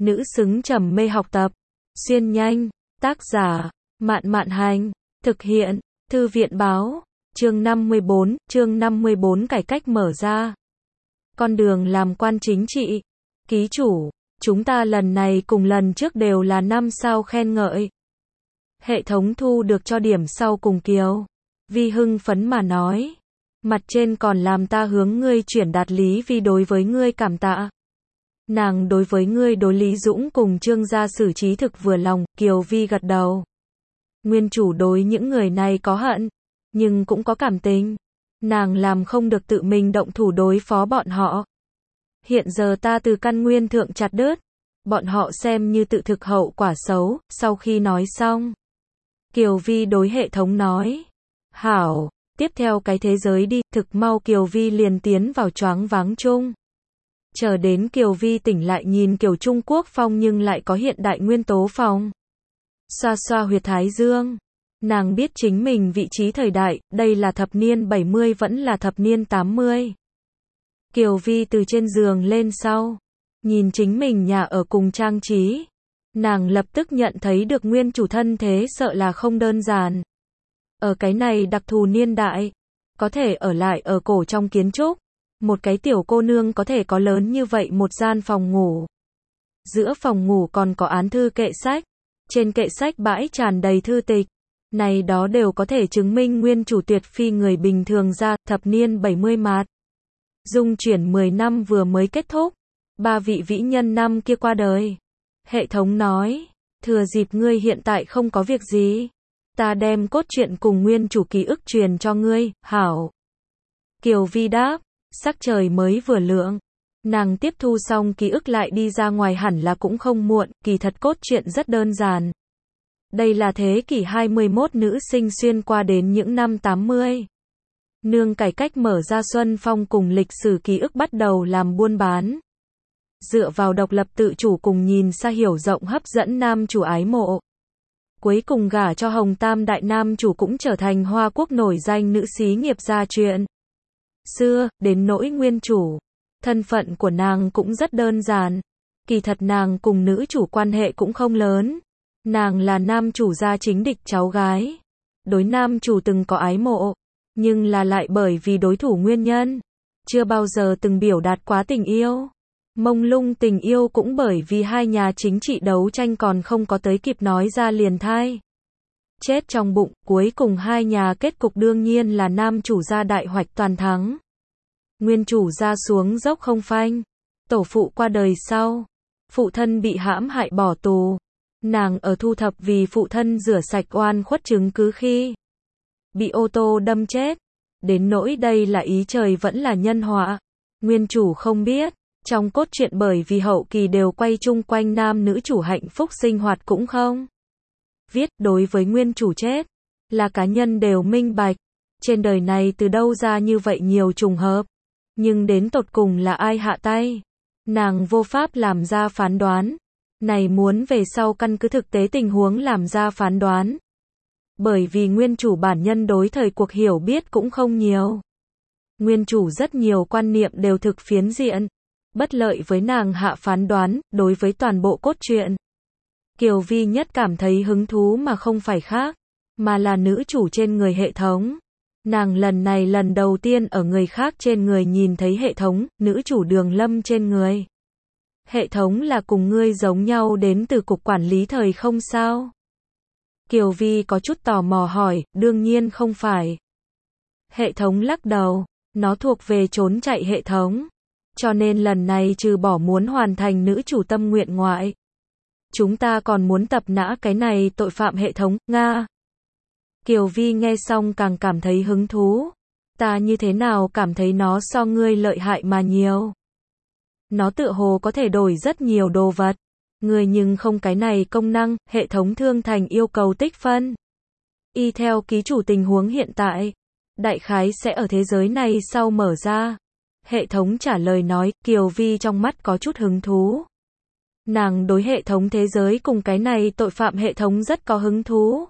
nữ xứng trầm mê học tập. Xuyên nhanh, tác giả, Mạn Mạn Hành, thực hiện, Thư viện báo, chương 54, cải cách mở ra. Con đường làm quan chính trị. Ký chủ, chúng ta lần này cùng lần trước đều là 5 sao khen ngợi. Hệ thống thu được cho điểm sau cùng Kiều Vi hưng phấn mà nói. Mặt trên còn làm ta hướng ngươi chuyển đạt Lý Vi đối với ngươi cảm tạ. Nàng đối với ngươi đối Lý Dũng cùng Trương gia xử trí thực vừa lòng, Kiều Vi gật đầu. Nguyên chủ đối những người này có hận, nhưng cũng có cảm tình. Nàng làm không được tự mình động thủ đối phó bọn họ. Hiện giờ ta từ căn nguyên thượng chặt đứt, bọn họ xem như tự thực hậu quả xấu. Sau khi nói xong, Kiều Vi đối hệ thống nói. Hảo, tiếp theo cái thế giới đi. Thực mau Kiều Vi liền tiến vào choáng váng chung. Chờ đến Kiều Vi tỉnh lại nhìn kiểu Trung Quốc phong nhưng lại có hiện đại nguyên tố phong. Xoa xoa huyệt thái dương. Nàng biết chính mình vị trí thời đại, đây là thập niên 70 vẫn là thập niên 80. Kiều Vi từ trên giường lên sau, nhìn chính mình nhà ở cùng trang trí. Nàng lập tức nhận thấy được nguyên chủ thân thế sợ là không đơn giản. Ở cái này đặc thù niên đại, có thể ở lại ở cổ trong kiến trúc. Một cái tiểu cô nương có thể có lớn như vậy một gian phòng ngủ. Giữa phòng ngủ còn có án thư kệ sách. Trên kệ sách bãi tràn đầy thư tịch. Này đó đều có thể chứng minh nguyên chủ tuyệt phi người bình thường ra. Thập niên 70 mạt. Dung chuyển 10 năm vừa mới kết thúc. 3 vị vĩ nhân năm kia qua đời. Hệ thống nói. Thừa dịp ngươi hiện tại không có việc gì. Ta đem cốt truyện cùng nguyên chủ ký ức truyền cho ngươi, hảo. Kiều Vi đáp. Sắc trời mới vừa lượng. Nàng tiếp thu xong ký ức lại đi ra ngoài hẳn là cũng không muộn, kỳ thật cốt truyện rất đơn giản. Đây là thế kỷ 21 nữ sinh xuyên qua đến những năm 80. Nương cải cách mở ra Xuân Phong cùng lịch sử ký ức bắt đầu làm buôn bán. Dựa vào độc lập tự chủ cùng nhìn xa hiểu rộng hấp dẫn nam chủ ái mộ. Cuối cùng gả cho Hồng Tam đại nam chủ cũng trở thành Hoa Quốc nổi danh nữ xí nghiệp gia chuyện xưa, đến nỗi nguyên chủ. Thân phận của nàng cũng rất đơn giản. Kỳ thật nàng cùng nữ chủ quan hệ cũng không lớn. Nàng là nam chủ gia chính địch cháu gái. Đối nam chủ từng có ái mộ, nhưng là lại bởi vì đối thủ nguyên nhân. Chưa bao giờ từng biểu đạt quá tình yêu. Mông lung tình yêu cũng bởi vì hai nhà chính trị đấu tranh còn không có tới kịp nói ra liền thai. Chết trong bụng, cuối cùng hai nhà kết cục đương nhiên là nam chủ gia đại hoạch toàn thắng. Nguyên chủ gia xuống dốc không phanh. Tổ phụ qua đời sau. Phụ thân bị hãm hại bỏ tù. Nàng ở thu thập vì phụ thân rửa sạch oan khuất chứng cứ khi bị ô tô đâm chết. Đến nỗi đây là ý trời vẫn là nhân họa. Nguyên chủ không biết. Trong cốt truyện bởi vì hậu kỳ đều quay chung quanh nam nữ chủ hạnh phúc sinh hoạt cũng không viết đối với nguyên chủ chết. Là cá nhân đều minh bạch. Trên đời này từ đâu ra như vậy nhiều trùng hợp. Nhưng đến tột cùng là ai hạ tay. Nàng vô pháp làm ra phán đoán. Này muốn về sau căn cứ thực tế tình huống làm ra phán đoán. Bởi vì nguyên chủ bản nhân đối thời cuộc hiểu biết cũng không nhiều. Nguyên chủ rất nhiều quan niệm đều thực phiến diện. Bất lợi với nàng hạ phán đoán, đối với toàn bộ cốt truyện. Kiều Vi nhất cảm thấy hứng thú mà không phải khác, mà là nữ chủ trên người hệ thống. Nàng lần này lần đầu tiên ở người khác trên người nhìn thấy hệ thống, nữ chủ Đường Lâm trên người. Hệ thống là cùng ngươi giống nhau đến từ cục quản lý thời không sao? Kiều Vi có chút tò mò hỏi, đương nhiên không phải. Hệ thống lắc đầu, nó thuộc về trốn chạy hệ thống. Cho nên lần này trừ bỏ muốn hoàn thành nữ chủ tâm nguyện ngoại. Chúng ta còn muốn tập nã cái này tội phạm hệ thống, Nga. Kiều Vi nghe xong càng cảm thấy hứng thú. Ta như thế nào cảm thấy nó so ngươi lợi hại mà nhiều. Nó tựa hồ có thể đổi rất nhiều đồ vật. Ngươi nhưng không cái này công năng, hệ thống thương thành yêu cầu tích phân. Y theo ký chủ tình huống hiện tại. Đại khái sẽ ở thế giới này sau mở ra. Hệ thống trả lời nói, Kiều Vi trong mắt có chút hứng thú. Nàng đối hệ thống thế giới cùng cái này tội phạm hệ thống rất có hứng thú.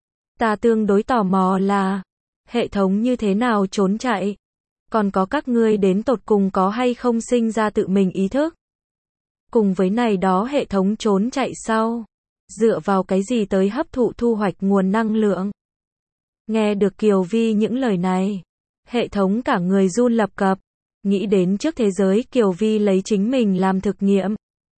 Ta tương đối tò mò là, hệ thống như thế nào trốn chạy? Còn có các ngươi đến tột cùng có hay không sinh ra tự mình ý thức? Cùng với này đó hệ thống trốn chạy sau. Dựa vào cái gì tới hấp thụ thu hoạch nguồn năng lượng? Nghe được Kiều Vi những lời này, hệ thống cả người run lập cập. Nghĩ đến trước thế giới Kiều Vi lấy chính mình làm thực nghiệm.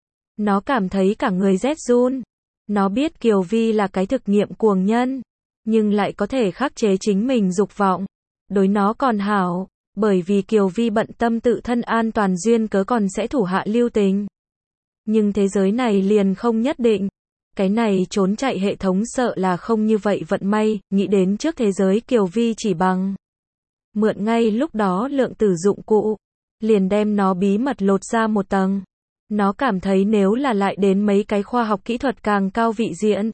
Nó cảm thấy cả người rét run. Nó biết Kiều Vi là cái thực nghiệm cuồng nhân, nhưng lại có thể khắc chế chính mình dục vọng. Đối nó còn hảo, bởi vì Kiều Vi bận tâm tự thân an toàn duyên cớ còn sẽ thủ hạ lưu tình. Nhưng thế giới này liền không nhất định. Cái này trốn chạy hệ thống sợ là không như vậy vận may, nghĩ đến trước thế giới Kiều Vi chỉ bằng mượn ngay lúc đó lượng tử dụng cụ, liền đem nó bí mật lột ra một tầng. Nó cảm thấy nếu là lại đến mấy cái khoa học kỹ thuật càng cao vị diện,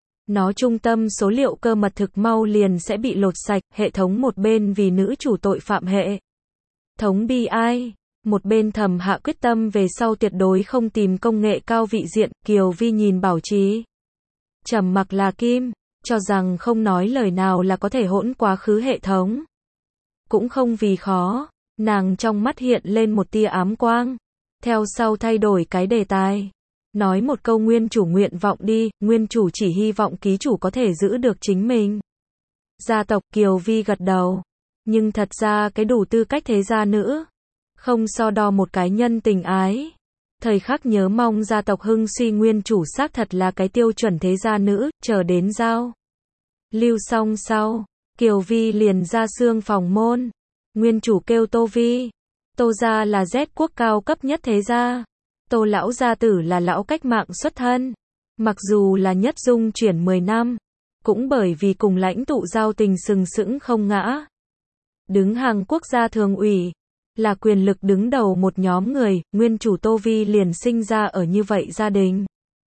nó trung tâm số liệu cơ mật thực mau liền sẽ bị lột sạch, hệ thống một bên vì nữ chủ tội phạm hệ thống bi ai, một bên thầm hạ quyết tâm về sau tuyệt đối không tìm công nghệ cao vị diện. Kiều Vi nhìn Bảo Trì trầm mặc là kim, cho rằng không nói lời nào là có thể hỗn quá khứ hệ thống. Cũng không vì khó, nàng trong mắt hiện lên một tia ám quang, theo sau thay đổi cái đề tài. Nói một câu nguyên chủ nguyện vọng đi, nguyên chủ chỉ hy vọng ký chủ có thể giữ được chính mình. Gia tộc. Kiều Vi gật đầu. Nhưng thật ra cái đủ tư cách thế gia nữ. Không so đo một cái nhân tình ái. Thời khắc nhớ mong gia tộc hưng suy nguyên chủ xác thật là cái tiêu chuẩn thế gia nữ, chờ đến giao lưu xong sau. Kiều Vi liền ra xương phòng môn. Nguyên chủ kêu Tô Vi. Tô gia là Z quốc cao cấp nhất thế gia. Tô lão gia tử là lão cách mạng xuất thân. Mặc dù là nhất dung chuyển 10 năm, cũng bởi vì cùng lãnh tụ giao tình sừng sững không ngã. Đứng hàng quốc gia thường ủy, là quyền lực đứng đầu một nhóm người, nguyên chủ Tô Vi liền sinh ra ở như vậy gia đình.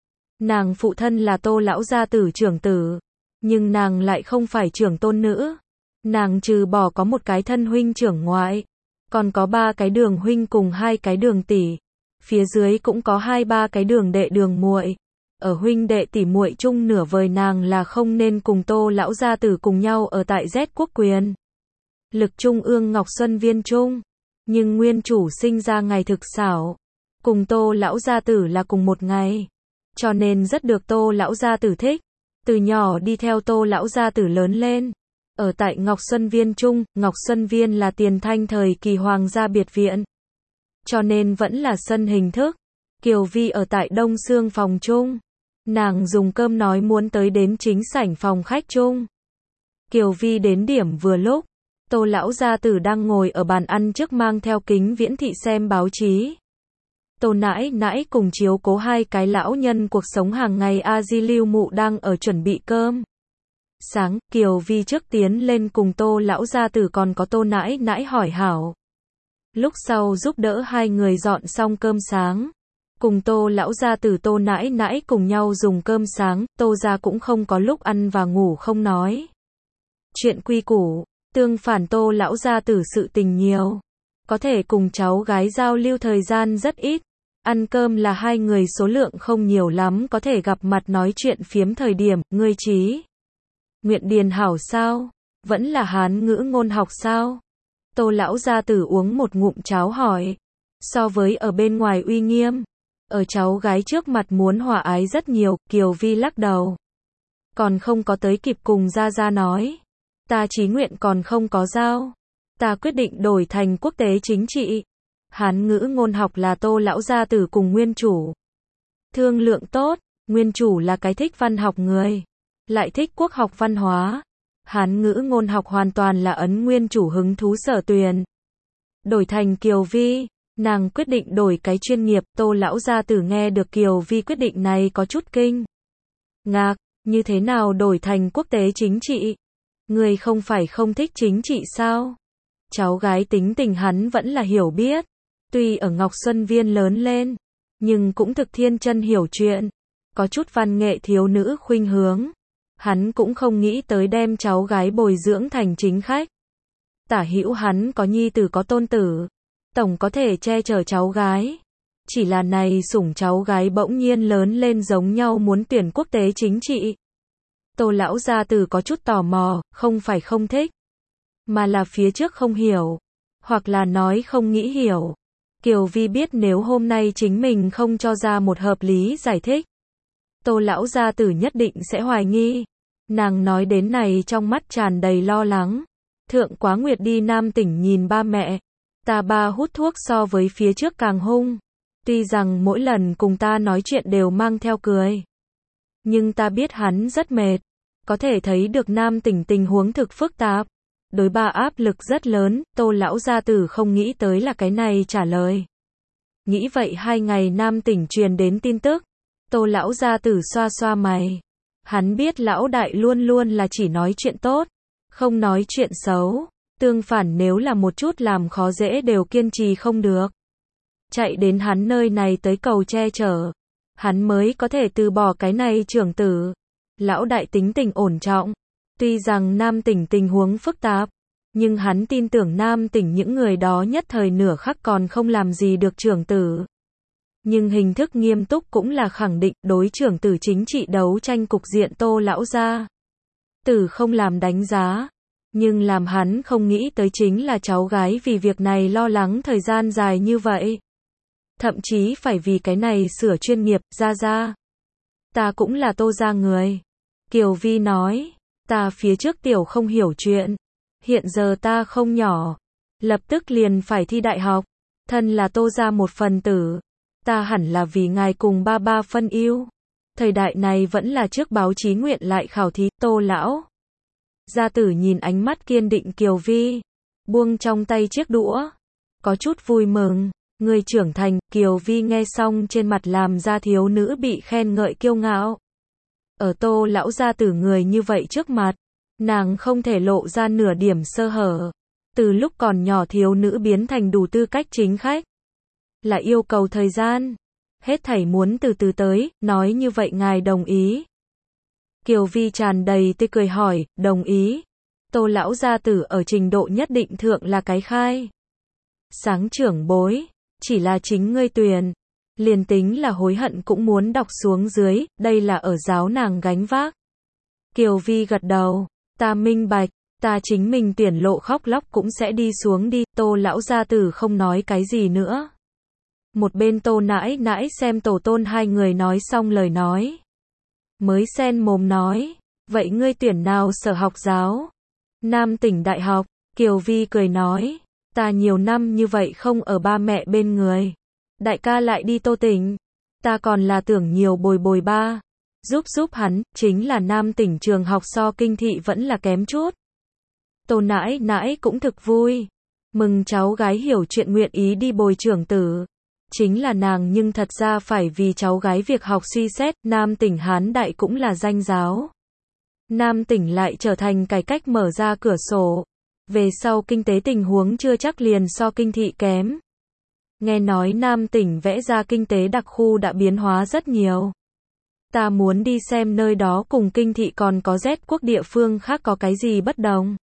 Nàng phụ thân là Tô lão gia tử trưởng tử, nhưng nàng lại không phải trưởng tôn nữ. Nàng trừ bỏ có một cái thân huynh trưởng ngoại, còn có 3 cái đường huynh cùng 2 cái đường tỷ. Phía dưới cũng có 2-3 cái đường đệ đường muội. Ở huynh đệ tỷ muội chung nửa vời nàng là không nên cùng Tô lão gia tử cùng nhau ở tại Z quốc quyền lực trung ương Ngọc Xuân Viên Trung. Nhưng nguyên chủ sinh ra ngày thực xảo, cùng Tô lão gia tử là cùng một ngày, cho nên rất được Tô lão gia tử thích. Từ nhỏ đi theo Tô lão gia tử lớn lên, ở tại Ngọc Xuân Viên Trung. Ngọc Xuân Viên là tiền thanh thời kỳ hoàng gia biệt viện, cho nên vẫn là sân hình thức. Kiều Vi ở tại Đông Xương phòng chung, nàng dùng cơm nói muốn tới đến chính sảnh phòng khách chung. Kiều Vi đến điểm vừa lúc, Tô lão gia tử đang ngồi ở bàn ăn trước mang theo kính viễn thị xem báo chí. Tô nãi nãi cùng chiếu cố 2 cái lão nhân cuộc sống hàng ngày A Di Lưu mụ đang ở chuẩn bị cơm sáng. Kiều Vi trước tiến lên cùng Tô lão gia tử còn có Tô nãi nãi hỏi hảo. Lúc sau giúp đỡ 2 người dọn xong cơm sáng, cùng Tô lão gia tử Tô nãi nãi cùng nhau dùng cơm sáng. Tô gia cũng không có lúc ăn và ngủ không nói chuyện quy củ, tương phản Tô lão gia tử sự tình nhiều, có thể cùng cháu gái giao lưu thời gian rất ít. Ăn cơm là 2 người số lượng không nhiều lắm có thể gặp mặt nói chuyện phiếm thời điểm. Ngươi chí nguyện điền hảo sao? Vẫn là Hán ngữ ngôn học sao? Tô lão gia tử uống một ngụm cháo hỏi. So với ở bên ngoài uy nghiêm, ở cháu gái trước mặt muốn hòa ái rất nhiều. Kiều Vi lắc đầu. Còn không có tới kịp cùng gia gia nói. Ta chí nguyện còn không có giao. Ta quyết định đổi thành quốc tế chính trị. Hán ngữ ngôn học là Tô lão gia tử cùng nguyên chủ thương lượng tốt. Nguyên chủ là cái thích văn học người, lại thích quốc học văn hóa. Hán ngữ ngôn học hoàn toàn là ấn nguyên chủ hứng thú sở tuyền. Đổi thành Kiều Vi, nàng quyết định đổi cái chuyên nghiệp. Tô lão gia tử nghe được Kiều Vi quyết định này có chút kinh ngạc. Như thế nào đổi thành quốc tế chính trị? Người không phải không thích chính trị sao? Cháu gái tính tình hắn vẫn là hiểu biết. Tuy ở Ngọc Xuân Viên lớn lên, nhưng cũng thực thiên chân hiểu chuyện, có chút văn nghệ thiếu nữ khuynh hướng. Hắn cũng không nghĩ tới đem cháu gái bồi dưỡng thành chính khách. Tả hữu hắn có nhi tử có tôn tử, tổng có thể che chở cháu gái. Chỉ là này sủng cháu gái bỗng nhiên lớn lên giống nhau muốn tuyển quốc tế chính trị. Tô lão gia tử có chút tò mò, không phải không thích, mà là phía trước không hiểu, hoặc là nói không nghĩ hiểu. Kiều Vi biết nếu hôm nay chính mình không cho ra một hợp lý giải thích, Tô lão gia tử nhất định sẽ hoài nghi. Nàng nói đến này trong mắt tràn đầy lo lắng. Thượng Quá Nguyệt đi Nam Tỉnh nhìn ba mẹ. Ta ba hút thuốc so với phía trước càng hung. Tuy rằng mỗi lần cùng ta nói chuyện đều mang theo cười. Nhưng ta biết hắn rất mệt. Có thể thấy được Nam Tỉnh tình huống thực phức tạp. Đối ba áp lực rất lớn, Tô lão gia tử không nghĩ tới là cái này trả lời. Nghĩ vậy 2 ngày Nam Tỉnh truyền đến tin tức. Tô lão gia tử xoa xoa mày. Hắn biết lão đại luôn luôn là chỉ nói chuyện tốt, không nói chuyện xấu. Tương phản nếu là một chút làm khó dễ đều kiên trì không được. Chạy đến hắn nơi này tới cầu che chở. Hắn mới có thể từ bỏ cái này trưởng tử. Lão đại tính tình ổn trọng. Tuy rằng Nam Tỉnh tình huống phức tạp, nhưng hắn tin tưởng Nam Tỉnh những người đó nhất thời nửa khắc còn không làm gì được trưởng tử. Nhưng hình thức nghiêm túc cũng là khẳng định đối trưởng tử chính trị đấu tranh cục diện Tô lão gia tử không làm đánh giá. Nhưng làm hắn không nghĩ tới chính là cháu gái vì việc này lo lắng thời gian dài như vậy. Thậm chí phải vì cái này sửa chuyên nghiệp, ra. Ta cũng là Tô gia người. Kiều Vi nói, ta phía trước tiểu không hiểu chuyện. Hiện giờ ta không nhỏ. Lập tức liền phải thi đại học. Thân là Tô gia một phần tử. Ta hẳn là vì ngài cùng ba phân yêu. Thời đại này vẫn là trước báo chí nguyện lại khảo thí. Tô lão gia tử nhìn ánh mắt kiên định Kiều Vi, buông trong tay chiếc đũa, có chút vui mừng. Người trưởng thành. Kiều Vi nghe xong trên mặt làm ra thiếu nữ bị khen ngợi kiêu ngạo. Ở Tô lão gia tử người như vậy trước mặt, nàng không thể lộ ra nửa điểm sơ hở. Từ lúc còn nhỏ thiếu nữ biến thành đủ tư cách chính khách. Là yêu cầu thời gian. Hết thảy muốn từ từ tới, nói như vậy ngài đồng ý. Kiều Vi tràn đầy tươi cười hỏi, đồng ý. Tô lão gia tử ở trình độ nhất định thượng là cái khai sáng trưởng bối, chỉ là chính ngươi tuyển. Liền tính là hối hận cũng muốn đọc xuống dưới, đây là ở giáo nàng gánh vác. Kiều Vi gật đầu, ta minh bạch, ta chính mình tuyển lộ khóc lóc cũng sẽ đi xuống đi. Tô lão gia tử không nói cái gì nữa. Một bên Tô nãi nãi xem tổ tôn hai người nói xong lời nói, mới xen mồm nói, vậy ngươi tuyển nào sở học giáo? Nam Tỉnh Đại học. Kiều Vi cười nói, ta nhiều năm như vậy không ở ba mẹ bên người. Đại ca lại đi Tô Tỉnh. Ta còn là tưởng nhiều bồi ba. Giúp hắn, chính là Nam Tỉnh trường học so kinh thị vẫn là kém chút. Tô nãi nãi cũng thực vui. Mừng cháu gái hiểu chuyện nguyện ý đi bồi trưởng tử. Chính là nàng nhưng thật ra phải vì cháu gái việc học suy xét. Nam Tỉnh Hán Đại cũng là danh giáo. Nam Tỉnh lại trở thành cải cách mở ra cửa sổ. Về sau kinh tế tình huống chưa chắc liền so kinh thị kém. Nghe nói Nam Tỉnh vẽ ra kinh tế đặc khu đã biến hóa rất nhiều. Ta muốn đi xem nơi đó cùng kinh thị còn có Z quốc địa phương khác có cái gì bất đồng.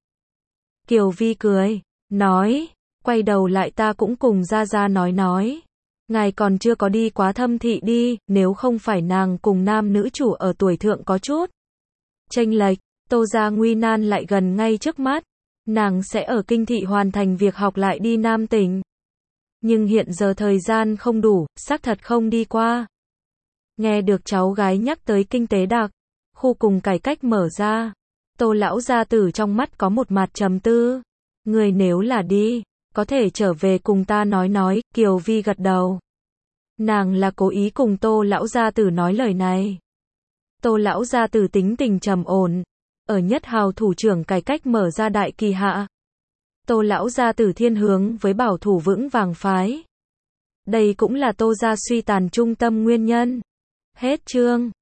Kiều Vi cười, nói, quay đầu lại ta cũng cùng ra nói. Ngài còn chưa có đi quá Thâm thị đi, nếu không phải nàng cùng nam nữ chủ ở tuổi thượng có chút chênh lệch, Tô gia nguy nan lại gần ngay trước mắt. Nàng sẽ ở kinh thị hoàn thành việc học lại đi Nam Tỉnh. Nhưng hiện giờ thời gian không đủ, xác thật không đi qua. Nghe được cháu gái nhắc tới kinh tế đặc khu cùng cải cách mở ra, Tô lão gia tử trong mắt có một mặt trầm tư. Người nếu là đi, có thể trở về cùng ta nói. Kiều Vi gật đầu. Nàng là cố ý cùng Tô lão gia tử nói lời này. Tô lão gia tử tính tình trầm ổn, ở nhất hào thủ trưởng cải cách mở ra đại kỳ hạ. Tô lão gia tử thiên hướng với bảo thủ vững vàng phái. Đây cũng là Tô gia suy tàn trung tâm nguyên nhân. Hết chương.